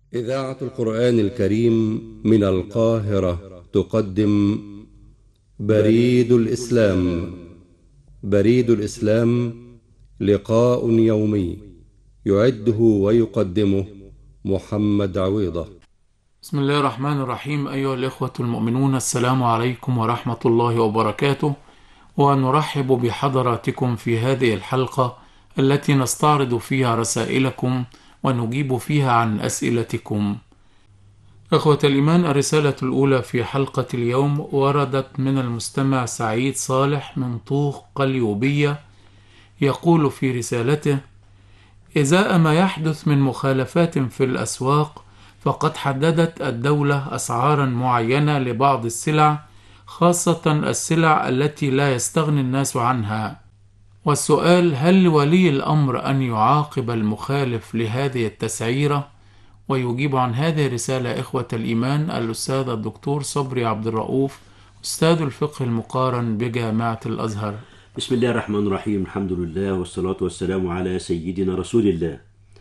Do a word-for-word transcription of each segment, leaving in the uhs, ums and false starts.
إذاعة القرآن الكريم من القاهرة تقدم بريد الإسلام. بريد الإسلام لقاء يومي يعده ويقدمه محمد عويضة. بسم الله الرحمن الرحيم. أيها الإخوة المؤمنون، السلام عليكم ورحمة الله وبركاته، ونرحب بحضراتكم في هذه الحلقة التي نستعرض فيها رسائلكم ونجيب فيها عن أسئلتكم. إخوة الإيمان، الرسالة الأولى في حلقة اليوم وردت من المستمع سعيد صالح من طوخ قليوبية، يقول في رسالته: إزاء ما يحدث من مخالفات في الأسواق، فقد حددت الدولة أسعارا معينة لبعض السلع، خاصة السلع التي لا يستغني الناس عنها. والسؤال: هل لولي الأمر أن يعاقب المخالف لهذه التسعيرة؟ ويجيب عن هذه الرسالة إخوة الإيمان الأستاذ الدكتور صبري عبد الرؤوف، أستاذ الفقه المقارن بجامعة الأزهر. بسم الله الرحمن الرحيم. الحمد لله والصلاة والسلام على سيدنا رسول الله.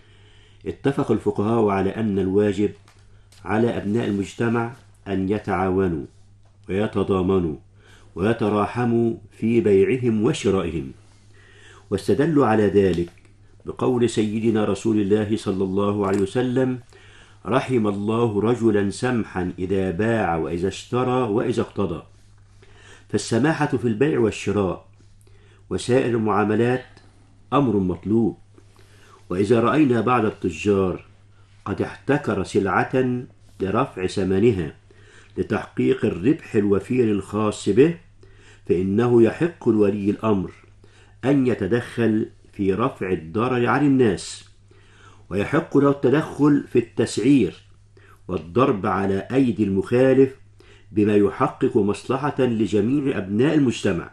اتفق الفقهاء على أن الواجب على أبناء المجتمع أن يتعاونوا ويتضامنوا ويتراحموا في بيعهم وشرائهم، واستدلوا على ذلك بقول سيدنا رسول الله صلى الله عليه وسلم: رحم الله رجلا سمحا إذا باع وإذا اشترى وإذا اقتضى. فالسماحة في البيع والشراء وسائر المعاملات أمر مطلوب. وإذا رأينا بعض التجار قد احتكر سلعة لرفع ثمنها لتحقيق الربح الوفير الخاص به، فإنه يحق لولي الأمر أن يتدخل في رفع الضرر عن الناس، ويحق له التدخل في التسعير والضرب على أيدي المخالف بما يحقق مصلحة لجميع أبناء المجتمع.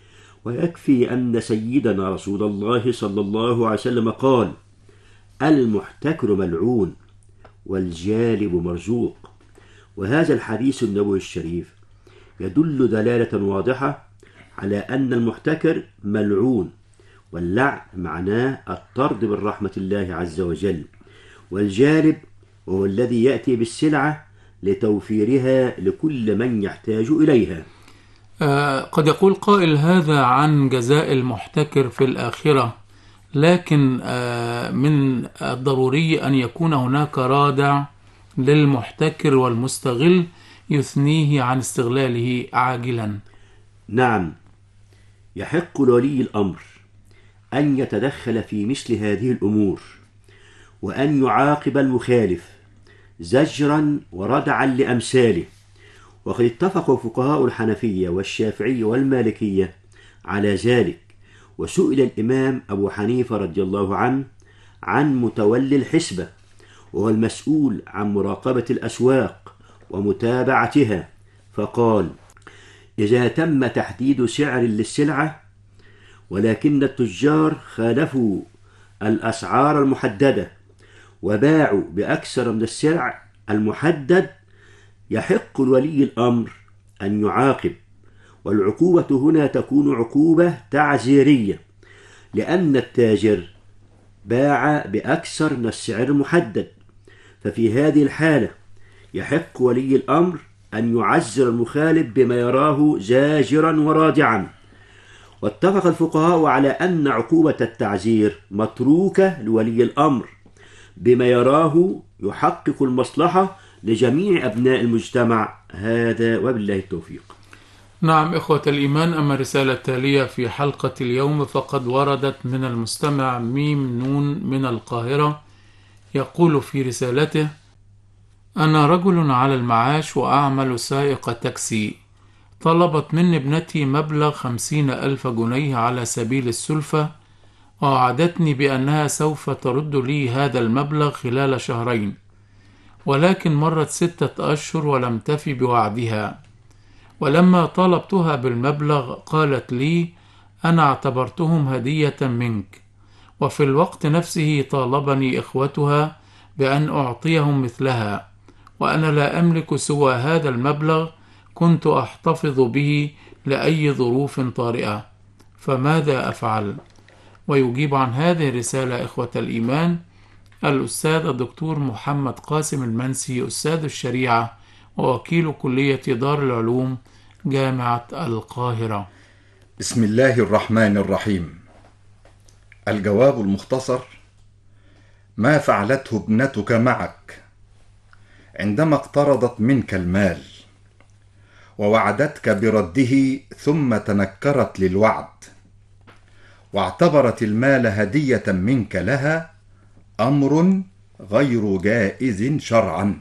ويكفي أن سيدنا رسول الله صلى الله عليه وسلم قال: المحتكر ملعون والجالب مرزوق. وهذا الحديث النبوي الشريف يدل دلالة واضحة على أن المحتكر ملعون، واللعن معناه الطرد من رحمة الله عز وجل، والجالب هو الذي يأتي بالسلعة لتوفيرها لكل من يحتاج إليها. آه قد يقول قائل: هذا عن جزاء المحتكر في الآخرة، لكن آه من الضروري أن يكون هناك رادع للمحتكر والمستغل يثنيه عن استغلاله عاجلا. نعم، يحق لولي الأمر أن يتدخل في مثل هذه الأمور، وأن يعاقب المخالف زجرا وردعا لأمثاله. وقد اتفق فقهاء الحنفية والشافعية والمالكية على ذلك. وسئل الإمام أبو حنيفة رضي الله عنه عن متولي الحسبة، وهو المسؤول عن مراقبة الأسواق ومتابعتها، فقال: إذا تم تحديد سعر للسلعة ولكن التجار خالفوا الأسعار المحددة وباعوا بأكثر من السلع المحدد، يحق لولي الأمر أن يعاقب. والعقوبة هنا تكون عقوبة تعزيرية، لأن التاجر باع بأكثر من السعر المحدد. ففي هذه الحالة يحق ولي الأمر أن يعزر المخالف بما يراه زاجرا ورادعا. واتفق الفقهاء على أن عقوبة التعزير متروكة لولي الأمر بما يراه يحقق المصلحة لجميع أبناء المجتمع. هذا وبالله التوفيق. نعم إخوة الإيمان، أما الرسالة التالية في حلقة اليوم فقد وردت من المستمع ميم نون من القاهرة، يقول في رسالته: أنا رجل على المعاش وأعمل سائق تاكسي. طلبت مني ابنتي مبلغ خمسين ألف جنيه على سبيل السلفة، ووعدتني بأنها سوف ترد لي هذا المبلغ خلال شهرين، ولكن مرت ستة أشهر ولم تفي بوعدها. ولما طالبتها بالمبلغ قالت لي: أنا اعتبرتهم هدية منك. وفي الوقت نفسه طالبني إخوتها بأن أعطيهم مثلها، وأنا لا أملك سوى هذا المبلغ كنت أحتفظ به لأي ظروف طارئة، فماذا أفعل؟ ويجيب عن هذه الرسالة إخوة الإيمان الأستاذ الدكتور محمد قاسم المنسي، أستاذ الشريعة ووكيل كلية دار العلوم جامعة القاهرة. بسم الله الرحمن الرحيم. الجواب المختصر: ما فعلته ابنتك معك عندما اقترضت منك المال ووعدتك برده ثم تنكرت للوعد واعتبرت المال هدية منك لها أمر غير جائز شرعا،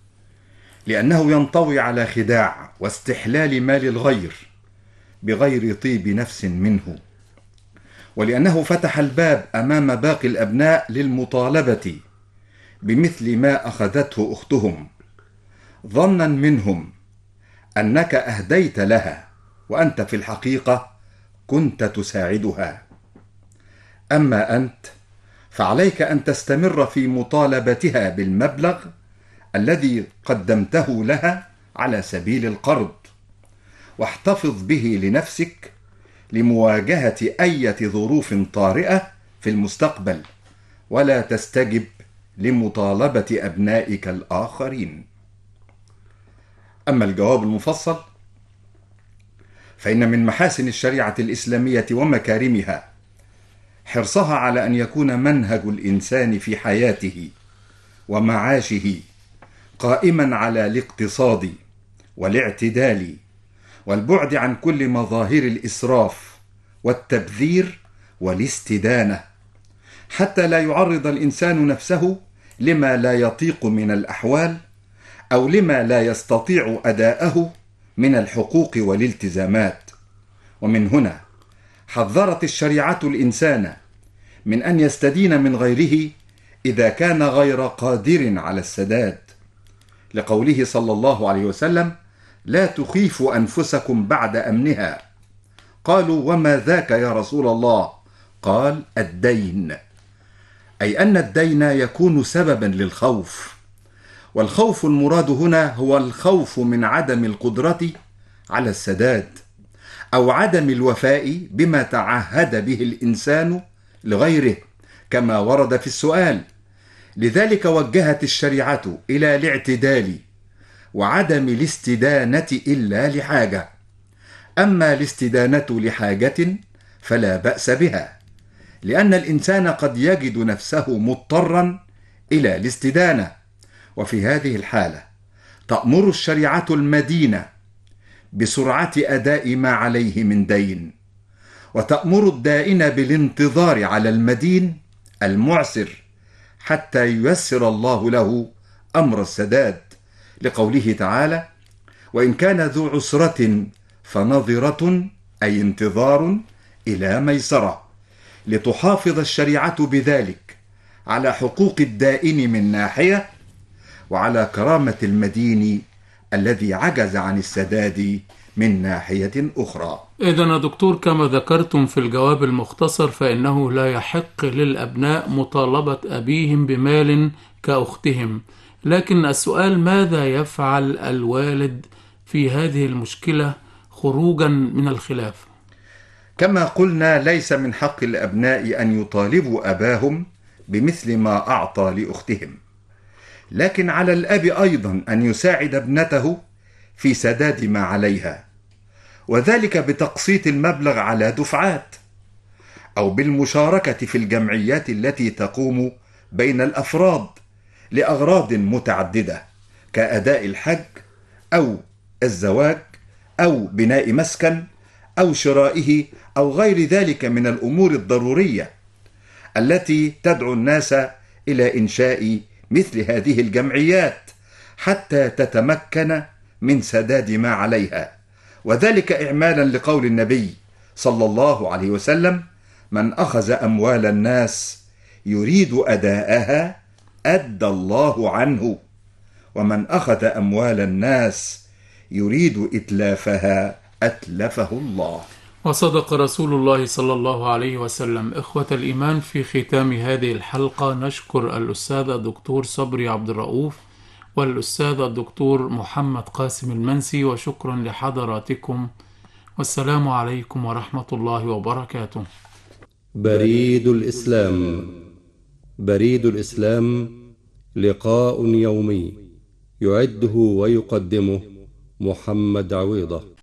لأنه ينطوي على خداع واستحلال مال الغير بغير طيب نفس منه، ولأنه فتح الباب أمام باقي الأبناء للمطالبة بمثل ما أخذته أختهم، ظنا منهم أنك أهديت لها وأنت في الحقيقة كنت تساعدها. أما أنت فعليك أن تستمر في مطالبتها بالمبلغ الذي قدمته لها على سبيل القرض، واحتفظ به لنفسك لمواجهة أي ظروف طارئة في المستقبل، ولا تستجب لمطالبة أبنائك الآخرين. أما الجواب المفصل فإن من محاسن الشريعة الإسلامية ومكارمها حرصها على أن يكون منهج الإنسان في حياته ومعاشه قائما على الاقتصاد والاعتدال والبعد عن كل مظاهر الإسراف والتبذير والاستدانة، حتى لا يعرض الإنسان نفسه لما لا يطيق من الأحوال أو لما لا يستطيع أداءه من الحقوق والالتزامات. ومن هنا حذرت الشريعة الإنسان من أن يستدين من غيره إذا كان غير قادر على السداد، لقوله صلى الله عليه وسلم: لا تخيفوا أنفسكم بعد أمنها. قالوا: وما ذاك يا رسول الله؟ قال: الدين، أي أن الدين يكون سببا للخوف، والخوف المراد هنا هو الخوف من عدم القدرة على السداد أو عدم الوفاء بما تعهد به الإنسان لغيره كما ورد في السؤال. لذلك وجهت الشريعة إلى الاعتدال وعدم الاستدانة إلا لحاجة. أما الاستدانة لحاجة فلا بأس بها، لأن الإنسان قد يجد نفسه مضطرا إلى الاستدانة، وفي هذه الحالة تأمر الشريعة المدين بسرعة أداء ما عليه من دين، وتأمر الدائن بالانتظار على المدين المعسر حتى ييسر الله له أمر السداد، لقوله تعالى: وإن كان ذو عسرة فنظرة، أي انتظار إلى ميسرة، لتحافظ الشريعة بذلك على حقوق الدائن من ناحية، وعلى كرامة المدين الذي عجز عن السداد من ناحية أخرى. إذن يا دكتور، كما ذكرتم في الجواب المختصر فإنه لا يحق للأبناء مطالبة أبيهم بمال كأختهم، لكن السؤال: ماذا يفعل الوالد في هذه المشكلة خروجا من الخلاف؟ كما قلنا، ليس من حق الأبناء أن يطالبوا أباهم بمثل ما أعطى لأختهم، لكن على الأب أيضا أن يساعد ابنته في سداد ما عليها، وذلك بتقسيط المبلغ على دفعات، أو بالمشاركة في الجمعيات التي تقوم بين الأفراد لأغراض متعددة كأداء الحج أو الزواج أو بناء مسكن أو شرائه أو غير ذلك من الأمور الضرورية التي تدعو الناس إلى إنشاء مثل هذه الجمعيات حتى تتمكن من سداد ما عليها، وذلك إعمالا لقول النبي صلى الله عليه وسلم: من أخذ أموال الناس يريد أداءها أدى الله عنه، ومن أخذ أموال الناس يريد إتلافها أتلفه الله. وصدق رسول الله صلى الله عليه وسلم. إخوة الإيمان، في ختام هذه الحلقة نشكر الأستاذ الدكتور صبري عبد الرؤوف والأستاذ الدكتور محمد قاسم المنسي، وشكرا لحضراتكم، والسلام عليكم ورحمة الله وبركاته. بريد الإسلام بريد الإسلام لقاء يومي، يعده ويقدمه محمد عويضة.